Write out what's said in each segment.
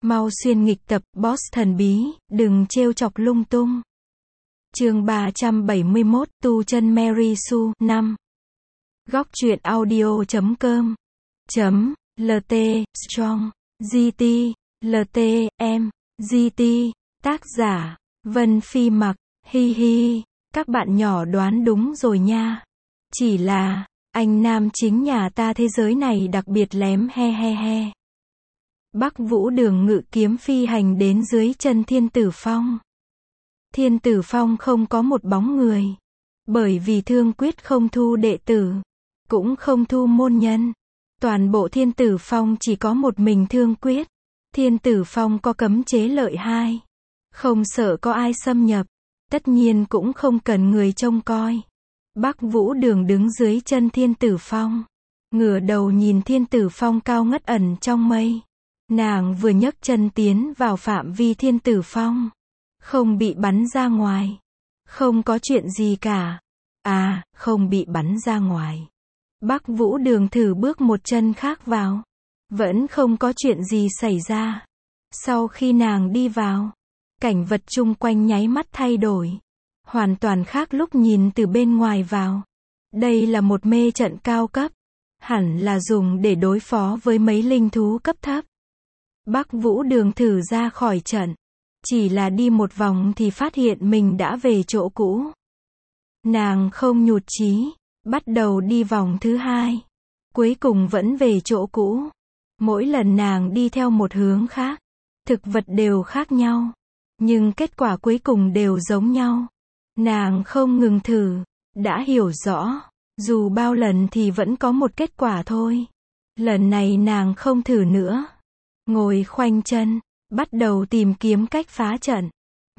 Mau xuyên nghịch tập, boss thần bí, đừng trêu chọc lung tung. Chương 371, tu chân Mary Sue, 5. Góc truyện audio.com .lt, strong, GT, LT, M, GT, tác giả, Vân Phi Mặc, hi hi, các bạn nhỏ đoán đúng rồi nha. Chỉ là, anh nam chính nhà ta thế giới này đặc biệt lém he he he. Bắc Vũ Đường ngự kiếm phi hành đến dưới chân Thiên Tử Phong. Thiên Tử Phong không có một bóng người. Bởi vì Thương Quyết không thu đệ tử, cũng không thu môn nhân. Toàn bộ Thiên Tử Phong chỉ có một mình Thương Quyết. Thiên Tử Phong có cấm chế lợi 2. Không sợ có ai xâm nhập. Tất nhiên cũng không cần người trông coi. Bắc Vũ Đường đứng dưới chân Thiên Tử Phong. Ngửa đầu nhìn Thiên Tử Phong cao ngất ẩn trong mây. Nàng vừa nhấc chân tiến vào phạm vi Thiên Tử Phong. Không bị bắn ra ngoài. Không có chuyện gì cả. À, không bị bắn ra ngoài. Bắc Vũ Đường thử bước một chân khác vào. Vẫn không có chuyện gì xảy ra. Sau khi nàng đi vào, cảnh vật chung quanh nháy mắt thay đổi. Hoàn toàn khác lúc nhìn từ bên ngoài vào. Đây là một mê trận cao cấp. Hẳn là dùng để đối phó với mấy linh thú cấp thấp. Bắc Vũ Đường thử ra khỏi trận. Chỉ là đi một vòng thì phát hiện mình đã về chỗ cũ. Nàng không nhụt chí. Bắt đầu đi vòng thứ 2. Cuối cùng vẫn về chỗ cũ. Mỗi lần nàng đi theo một hướng khác. Thực vật đều khác nhau. Nhưng kết quả cuối cùng đều giống nhau. Nàng không ngừng thử. Đã hiểu rõ. Dù bao lần thì vẫn có một kết quả thôi. Lần này nàng không thử nữa. Ngồi khoanh chân. Bắt đầu tìm kiếm cách phá trận.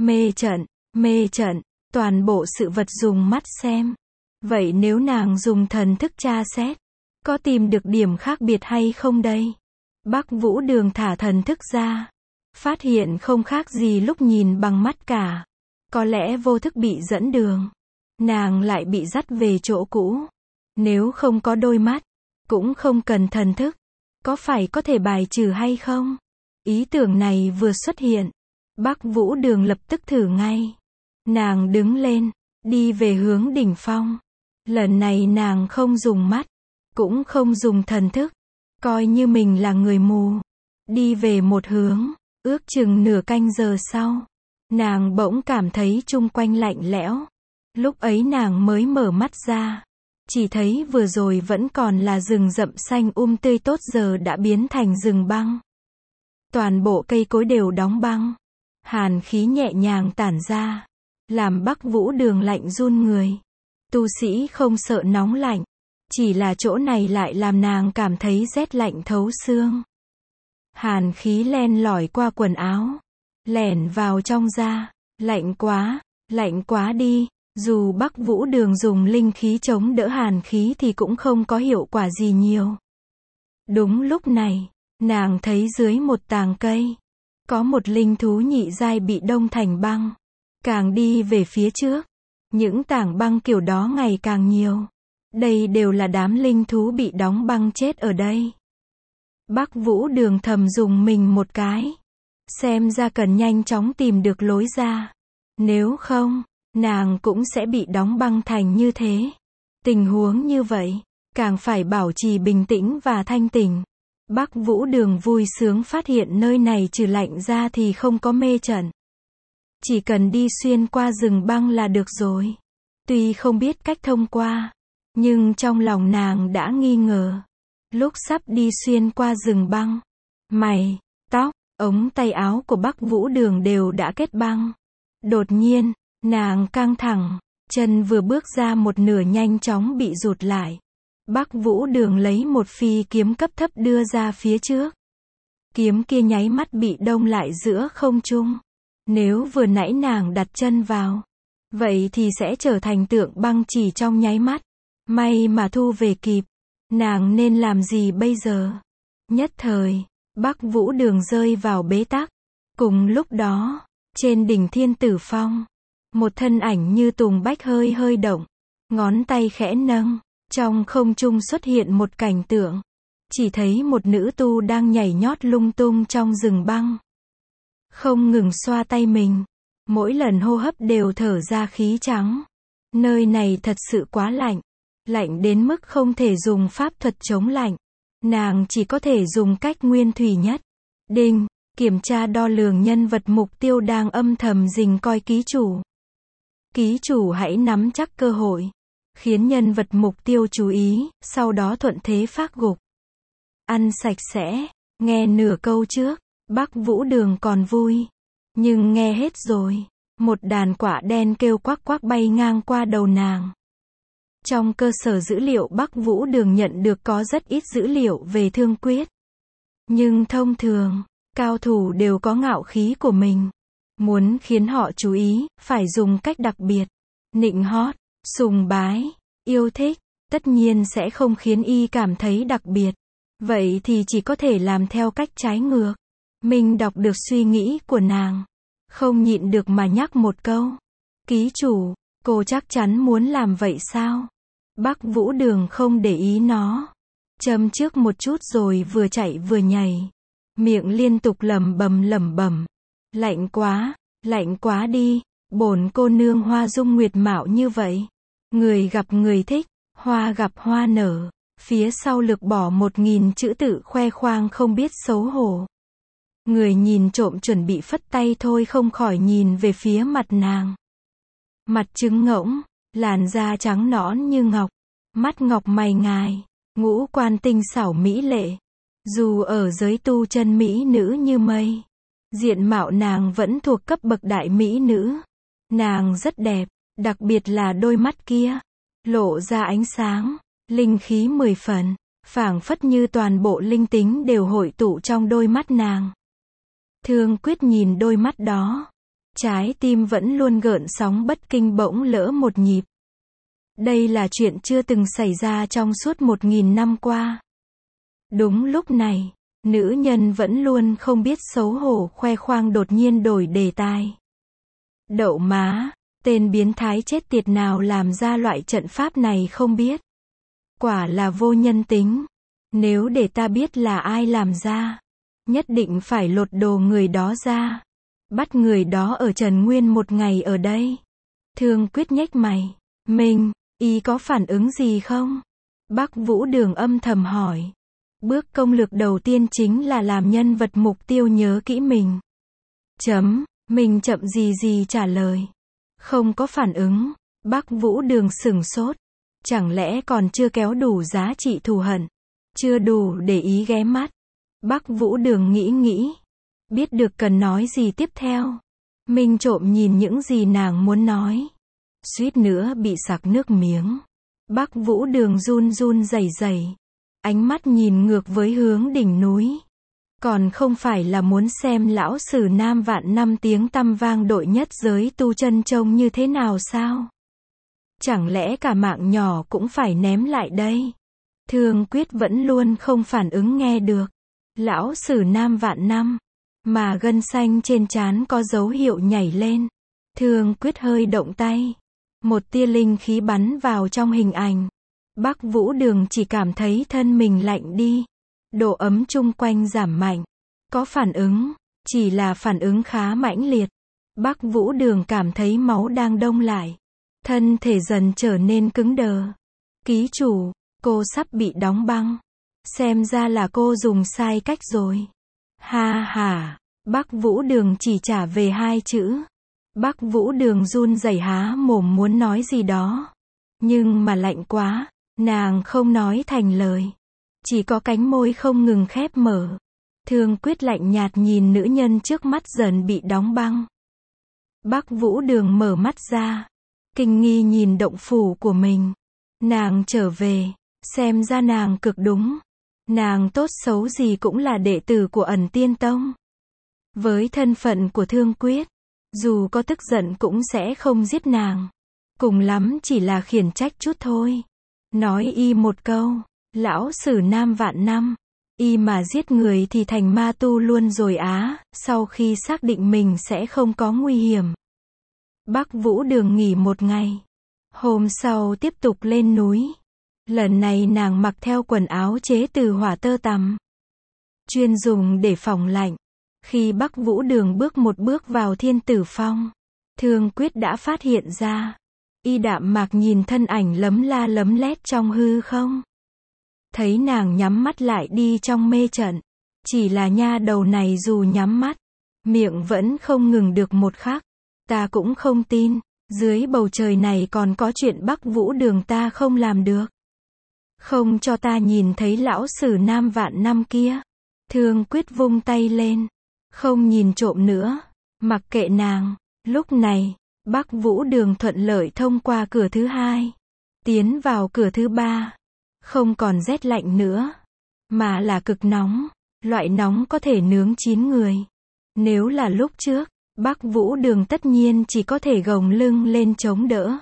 Mê trận. Toàn bộ sự vật dùng mắt xem. Vậy nếu nàng dùng thần thức tra xét, có tìm được điểm khác biệt hay không đây? Bắc Vũ Đường thả thần thức ra. Phát hiện không khác gì lúc nhìn bằng mắt cả. Có lẽ vô thức bị dẫn đường. Nàng lại bị dắt về chỗ cũ. Nếu không có đôi mắt, cũng không cần thần thức. Có phải có thể bài trừ hay không? Ý tưởng này vừa xuất hiện. Bắc Vũ Đường lập tức thử ngay. Nàng đứng lên, đi về hướng đỉnh phong. Lần này nàng không dùng mắt, cũng không dùng thần thức. Coi như mình là người mù. Đi về một hướng, ước chừng nửa canh giờ sau. Nàng bỗng cảm thấy chung quanh lạnh lẽo. Lúc ấy nàng mới mở mắt ra. Chỉ thấy vừa rồi vẫn còn là rừng rậm xanh tươi tốt giờ đã biến thành rừng băng. Toàn bộ cây cối đều đóng băng. Hàn khí nhẹ nhàng tản ra. Làm Bắc Vũ Đường lạnh run người. Tu sĩ không sợ nóng lạnh. Chỉ là chỗ này lại làm nàng cảm thấy rét lạnh thấu xương. Hàn khí len lỏi qua quần áo. Lẻn vào trong da. Lạnh quá đi. Dù Bắc Vũ Đường dùng linh khí chống đỡ hàn khí thì cũng không có hiệu quả gì nhiều. Đúng lúc này, nàng thấy dưới một tàng cây. Có một linh thú nhị giai bị đông thành băng. Càng đi về phía trước. Những tảng băng kiểu đó ngày càng nhiều. Đây đều là đám linh thú bị đóng băng chết ở đây. Bắc Vũ Đường thầm dùng mình một cái. Xem ra cần nhanh chóng tìm được lối ra. Nếu không, nàng cũng sẽ bị đóng băng thành như thế. Tình huống như vậy, càng phải bảo trì bình tĩnh và thanh tỉnh. Bắc Vũ Đường vui sướng phát hiện nơi này trừ lạnh ra thì không có mê trận. Chỉ cần đi xuyên qua rừng băng là được rồi. Tuy không biết cách thông qua, nhưng trong lòng nàng đã nghi ngờ. Lúc sắp đi xuyên qua rừng băng, mày, tóc, ống tay áo của Bắc Vũ Đường đều đã kết băng. Đột nhiên, nàng căng thẳng, chân vừa bước ra một nửa nhanh chóng bị rụt lại. Bắc Vũ Đường lấy một phi kiếm cấp thấp đưa ra phía trước. Kiếm kia nháy mắt bị đông lại giữa không trung. Nếu vừa nãy nàng đặt chân vào, vậy thì sẽ trở thành tượng băng chỉ trong nháy mắt. May mà thu về kịp. Nàng nên làm gì bây giờ? Nhất thời, Bắc Vũ Đường rơi vào bế tắc. Cùng lúc đó, trên đỉnh Thiên Tử Phong, một thân ảnh như tùng bách hơi động. Ngón tay khẽ nâng, trong không trung xuất hiện một cảnh tượng. Chỉ thấy một nữ tu đang nhảy nhót lung tung trong rừng băng. không ngừng xoa tay mình. Mỗi lần hô hấp đều thở ra khí trắng. Nơi này thật sự quá lạnh. Lạnh đến mức không thể dùng pháp thuật chống lạnh. Nàng chỉ có thể dùng cách nguyên thủy nhất. Đinh, kiểm tra đo lường nhân vật mục tiêu đang âm thầm rình coi ký chủ. Ký chủ hãy nắm chắc cơ hội. Khiến nhân vật mục tiêu chú ý, sau đó thuận thế phác gục. Ăn sạch sẽ. Nghe nửa câu trước, Bắc Vũ Đường còn vui. Nhưng nghe hết rồi. Một đàn quạ đen kêu quắc quắc bay ngang qua đầu nàng. Trong cơ sở dữ liệu Bắc Vũ Đường nhận được có rất ít dữ liệu về Thương Quyết. Nhưng thông thường, cao thủ đều có ngạo khí của mình. Muốn khiến họ chú ý, phải dùng cách đặc biệt. Nịnh hót, sùng bái, yêu thích, tất nhiên sẽ không khiến y cảm thấy đặc biệt. Vậy thì chỉ có thể làm theo cách trái ngược. Mình đọc được suy nghĩ của nàng. Không nhịn được mà nhắc một câu. Ký chủ, cô chắc chắn muốn làm vậy sao? Bắc Vũ Đường không để ý nó. Châm trước một chút rồi vừa chạy vừa nhảy. Miệng liên tục lẩm bẩm. Lạnh quá đi. Bổn cô nương hoa dung nguyệt mạo như vậy. Người gặp người thích, hoa gặp hoa nở. Phía sau lược bỏ 1000 chữ tự khoe khoang không biết xấu hổ. Người nhìn trộm chuẩn bị phất tay thôi không khỏi nhìn về phía mặt nàng. Mặt trứng ngỗng, làn da trắng nõn như ngọc, mắt ngọc mày ngài, ngũ quan tinh xảo mỹ lệ. Dù ở giới tu chân mỹ nữ như mây, diện mạo nàng vẫn thuộc cấp bậc đại mỹ nữ. Nàng rất đẹp, đặc biệt là đôi mắt kia, lộ ra ánh sáng, linh khí 10 phần, phảng phất như toàn bộ linh tính đều hội tụ trong đôi mắt nàng. Thương Quyết nhìn đôi mắt đó, trái tim vẫn luôn gợn sóng bất kinh bỗng lỡ một nhịp. Đây là chuyện chưa từng xảy ra trong suốt 1000 năm qua. Đúng lúc này, nữ nhân vẫn luôn không biết xấu hổ khoe khoang đột nhiên đổi đề tài. Đậu má, tên biến thái chết tiệt nào làm ra loại trận pháp này không biết. Quả là vô nhân tính. Nếu để ta biết là ai làm ra, nhất định phải lột đồ người đó ra. Bắt người đó ở Trần Nguyên một ngày ở đây. Thương Quyết nhếch mày. Mình, y có phản ứng gì không? Bắc Vũ Đường âm thầm hỏi. Bước công lược đầu tiên chính là làm nhân vật mục tiêu nhớ kỹ mình. Mình chậm gì trả lời. Không có phản ứng. Bắc Vũ Đường sửng sốt. Chẳng lẽ còn chưa kéo đủ giá trị thù hận? Chưa đủ để ý ghé mắt. Bắc Vũ Đường nghĩ. Biết được cần nói gì tiếp theo. Mình trộm nhìn những gì nàng muốn nói. Suýt nữa bị sặc nước miếng. Bắc Vũ Đường run rẩy. Ánh mắt nhìn ngược với hướng đỉnh núi. Còn không phải là muốn xem lão sử nam vạn năm tiếng tăm vang đội nhất giới tu chân trông như thế nào sao? Chẳng lẽ cả mạng nhỏ cũng phải ném lại đây? Thương Quyết vẫn luôn không phản ứng nghe được. Lão sử nam vạn năm. Mà gân xanh trên trán có dấu hiệu nhảy lên. Thương Quyết hơi động tay. Một tia linh khí bắn vào trong hình ảnh. Bắc Vũ Đường chỉ cảm thấy thân mình lạnh đi. Độ ấm chung quanh giảm mạnh. Có phản ứng, chỉ là phản ứng khá mãnh liệt. Bắc Vũ Đường cảm thấy máu đang đông lại. Thân thể dần trở nên cứng đờ. Ký chủ, cô sắp bị đóng băng. Xem ra là cô dùng sai cách rồi. Ha. Bắc Vũ Đường chỉ trả về 2 chữ. Bắc Vũ Đường run rẩy há mồm muốn nói gì đó. Nhưng mà lạnh quá, nàng không nói thành lời. Chỉ có cánh môi không ngừng khép mở. Thương Quyết lạnh nhạt nhìn nữ nhân trước mắt dần bị đóng băng. Bắc Vũ Đường mở mắt ra. Kinh nghi nhìn động phủ của mình. Nàng trở về. Xem ra nàng cực đúng. Nàng tốt xấu gì cũng là đệ tử của Ẩn Tiên Tông. Với thân phận của Thương Quyết, dù có tức giận cũng sẽ không giết nàng. Cùng lắm chỉ là khiển trách chút thôi. Nói y một câu, lão sử nam vạn năm. Y mà giết người thì thành ma tu luôn rồi á, sau khi xác định mình sẽ không có nguy hiểm. Bắc Vũ Đường nghỉ một ngày. Hôm sau tiếp tục lên núi. Lần này nàng mặc theo quần áo chế từ hỏa tơ tằm. Chuyên dùng để phòng lạnh. Khi Bắc Vũ Đường bước một bước vào Thiên Tử Phong, Thương Quyết đã phát hiện ra. Y đạm mạc nhìn thân ảnh lấm la lấm lét trong hư không. Thấy nàng nhắm mắt lại đi trong mê trận. Chỉ là nha đầu này dù nhắm mắt, miệng vẫn không ngừng được một khắc. Ta cũng không tin, dưới bầu trời này còn có chuyện Bắc Vũ Đường ta không làm được. Không cho ta nhìn thấy lão sử Nam vạn năm kia. Thương Quyết vung tay lên. Không nhìn trộm nữa. Mặc kệ nàng. Lúc này, Bắc Vũ Đường thuận lợi thông qua cửa thứ hai. Tiến vào cửa thứ ba. Không còn rét lạnh nữa. Mà là cực nóng. Loại nóng có thể nướng chín người. Nếu là lúc trước, Bắc Vũ Đường tất nhiên chỉ có thể gồng lưng lên chống đỡ.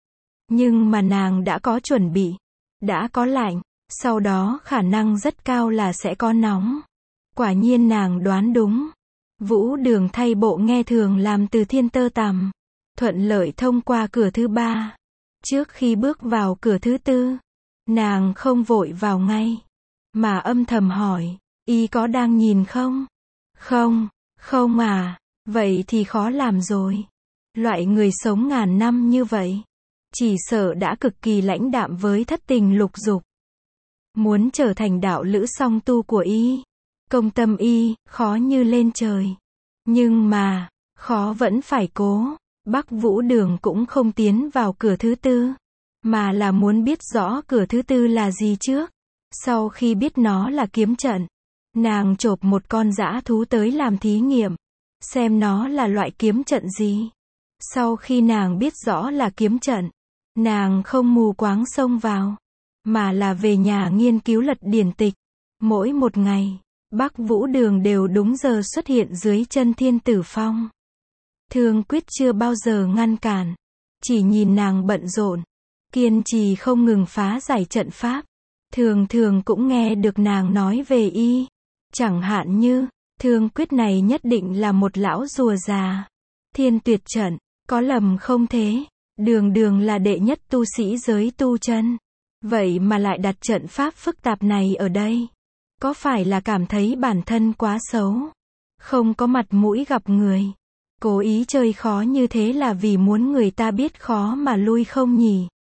Nhưng mà nàng đã có chuẩn bị. Đã có lạnh. Sau đó khả năng rất cao là sẽ có nóng. Quả nhiên nàng đoán đúng. Vũ Đường thay bộ nghe thường làm từ thiên tơ tằm. Thuận lợi thông qua cửa thứ ba. Trước khi bước vào cửa thứ tư, nàng không vội vào ngay. Mà âm thầm hỏi, y có đang nhìn không? Không, không à, vậy thì khó làm rồi. Loại người sống ngàn năm như vậy, chỉ sợ đã cực kỳ lãnh đạm với thất tình lục dục. Muốn trở thành đạo lữ song tu của y, công tâm y, khó như lên trời. Nhưng mà, khó vẫn phải cố. Bắc Vũ Đường cũng không tiến vào cửa thứ tư, mà là muốn biết rõ cửa thứ tư là gì trước. Sau khi biết nó là kiếm trận, nàng chộp một con dã thú tới làm thí nghiệm, xem nó là loại kiếm trận gì. Sau khi nàng biết rõ là kiếm trận, nàng không mù quáng xông vào, mà là về nhà nghiên cứu lật điển tịch. Mỗi một ngày, Bắc Vũ Đường đều đúng giờ xuất hiện dưới chân Thiên Tử Phong. Thương Quyết chưa bao giờ ngăn cản, chỉ nhìn nàng bận rộn, kiên trì không ngừng phá giải trận pháp. Thường thường cũng nghe được nàng nói về y. Chẳng hạn như, Thương Quyết này nhất định là một lão rùa già. Thiên Tuyệt trận, có lầm không thế? Đường đường là đệ nhất tu sĩ giới tu chân. Vậy mà lại đặt trận pháp phức tạp này ở đây. Có phải là cảm thấy bản thân quá xấu? Không có mặt mũi gặp người. Cố ý chơi khó như thế là vì muốn người ta biết khó mà lui không nhỉ?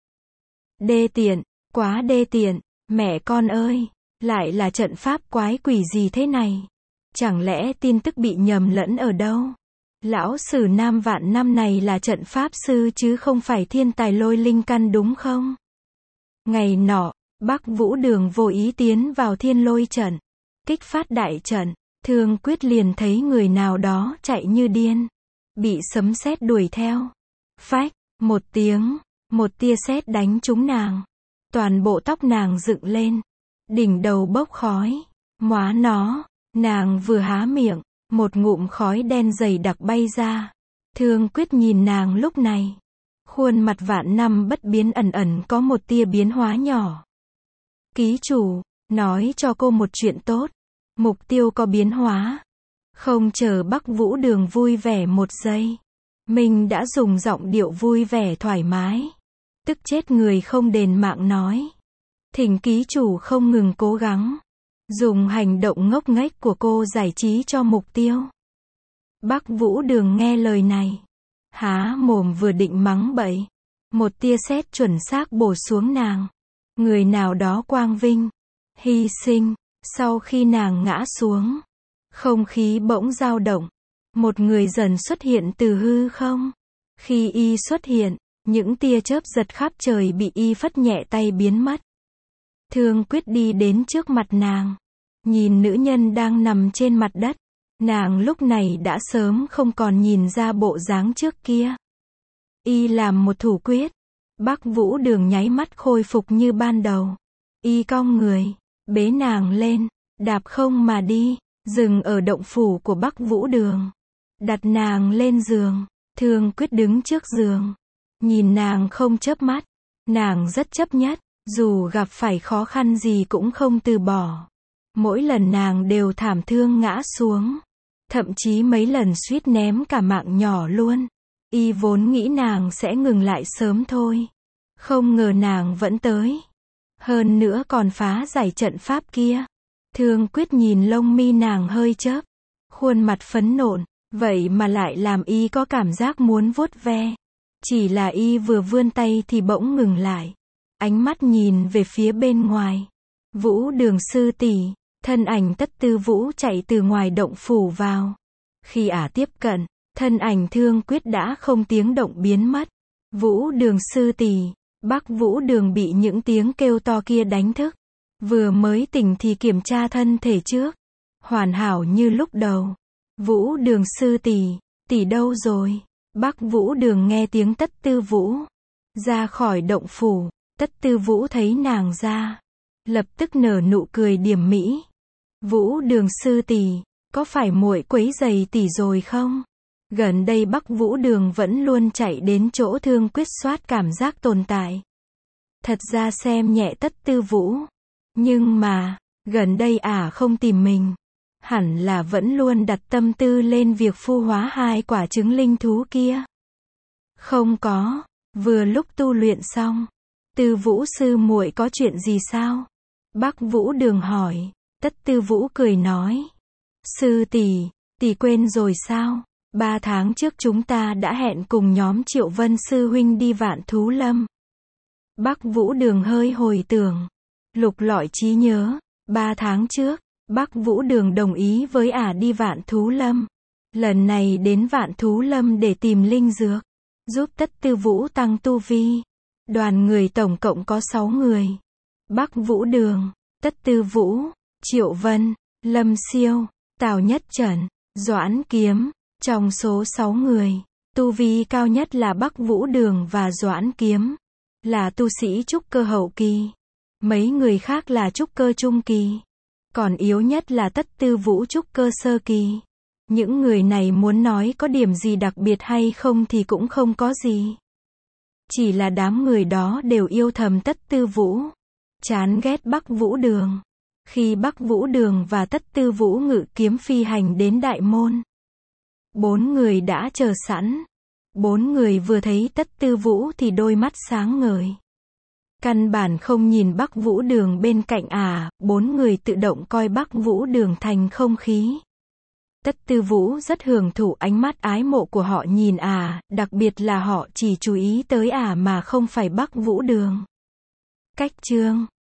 Đê tiện, quá đê tiện. Mẹ con ơi, lại là trận pháp quái quỷ gì thế này? Chẳng lẽ tin tức bị nhầm lẫn ở đâu? Lão sử Nam vạn năm này là trận pháp sư chứ không phải thiên tài lôi linh căn đúng không? Ngày nọ, Bắc Vũ Đường vô ý tiến vào thiên lôi trận, kích phát đại trận. Thương Quyết liền thấy người nào đó chạy như điên, bị sấm sét đuổi theo. Phách, một tiếng, một tia sét đánh trúng nàng. Toàn bộ tóc nàng dựng lên, đỉnh đầu bốc khói. Móa nó, nàng vừa há miệng, một ngụm khói đen dày đặc bay ra. Thương Quyết nhìn nàng lúc này, khuôn mặt vạn năm bất biến ẩn ẩn có một tia biến hóa nhỏ. Ký chủ, nói cho cô một chuyện tốt. Mục tiêu có biến hóa. Không chờ Bắc Vũ Đường vui vẻ một giây, mình đã dùng giọng điệu vui vẻ thoải mái, tức chết người không đền mạng nói. Thỉnh ký chủ không ngừng cố gắng, dùng hành động ngốc nghếch của cô giải trí cho mục tiêu. Bắc Vũ Đường nghe lời này, há mồm vừa định mắng bậy, một tia sét chuẩn xác bổ xuống nàng. Người nào đó quang vinh, hy sinh. Sau khi nàng ngã xuống, không khí bỗng dao động. Một người dần xuất hiện từ hư không. Khi y xuất hiện, những tia chớp giật khắp trời bị y phất nhẹ tay biến mất. Thương Quyết đi đến trước mặt nàng, nhìn nữ nhân đang nằm trên mặt đất. Nàng lúc này đã sớm không còn nhìn ra bộ dáng trước kia. Y làm một thủ quyết, Bắc Vũ Đường nháy mắt khôi phục như ban đầu. Y cong người, bế nàng lên, đạp không mà đi, dừng ở động phủ của Bắc Vũ Đường. Đặt nàng lên giường, Thương Quyết đứng trước giường, nhìn nàng không chớp mắt. Nàng rất chấp nhất, dù gặp phải khó khăn gì cũng không từ bỏ. Mỗi lần nàng đều thảm thương ngã xuống, thậm chí mấy lần suýt ném cả mạng nhỏ luôn. Y vốn nghĩ nàng sẽ ngừng lại sớm thôi, không ngờ nàng vẫn tới. Hơn nữa còn phá giải trận pháp kia. Thương Quyết nhìn lông mi nàng hơi chớp, khuôn mặt phấn nộn, vậy mà lại làm y có cảm giác muốn vuốt ve. Chỉ là y vừa vươn tay thì bỗng ngừng lại. Ánh mắt nhìn về phía bên ngoài. Vũ Đường sư tỷ, thân ảnh Tất Tư Vũ chạy từ ngoài động phủ vào. Khi ả tiếp cận, thân ảnh Thương Quyết đã không tiếng động biến mất. Vũ Đường sư tỷ, Bắc Vũ Đường bị những tiếng kêu to kia đánh thức. Vừa mới tỉnh thì kiểm tra thân thể trước. Hoàn hảo như lúc đầu. Vũ Đường sư tỷ, tỷ đâu rồi? Bắc Vũ Đường nghe tiếng Tất Tư Vũ ra khỏi động phủ. Tất Tư Vũ thấy nàng ra, lập tức nở nụ cười điềm mỹ. Vũ Đường sư tỷ, có phải muội quấy rầy tỷ rồi không? Gần đây Bắc Vũ Đường vẫn luôn chạy đến chỗ Thương Quyết soát cảm giác tồn tại. Thật ra xem nhẹ Tất Tư Vũ, nhưng mà gần đây ả không tìm mình, hẳn là vẫn luôn đặt tâm tư lên việc phu hóa 2 quả trứng linh thú kia. Không có, vừa lúc tu luyện xong. Tư Vũ sư muội có chuyện gì sao? Bắc Vũ Đường hỏi. Tất Tư Vũ cười nói. Sư tỷ, tỷ quên rồi sao? 3 tháng trước chúng ta đã hẹn cùng nhóm Triệu Vân sư huynh đi Vạn Thú Lâm. Bắc Vũ Đường hơi hồi tưởng, lục lọi trí nhớ. 3 tháng trước, Bắc Vũ Đường đồng ý với ả đi Vạn Thú Lâm. Lần này đến Vạn Thú Lâm để tìm linh dược, giúp Tất Tư Vũ tăng tu vi. Đoàn người tổng cộng có 6 người. Bắc Vũ Đường, Tất Tư Vũ, Triệu Vân, Lâm Siêu, Tào Nhất Trần, Doãn Kiếm. Trong số 6 người, tu vi cao nhất là Bắc Vũ Đường và Doãn Kiếm, là tu sĩ trúc cơ hậu kỳ. Mấy người khác là trúc cơ trung kỳ. Còn yếu nhất là Tất Tư Vũ trúc cơ sơ kỳ. Những người này muốn nói có điểm gì đặc biệt hay không thì cũng không có gì. Chỉ là đám người đó đều yêu thầm Tất Tư Vũ, chán ghét Bắc Vũ Đường. Khi Bắc Vũ Đường và Tất Tư Vũ ngự kiếm phi hành đến đại môn, 4 người đã chờ sẵn. 4 người vừa thấy Tất Tư Vũ thì đôi mắt sáng ngời. Căn bản không nhìn Bắc Vũ Đường bên cạnh ả, 4 người tự động coi Bắc Vũ Đường thành không khí. Tất Tư Vũ rất hưởng thụ ánh mắt ái mộ của họ nhìn ả, đặc biệt là họ chỉ chú ý tới ả mà không phải Bắc Vũ Đường. Cách chương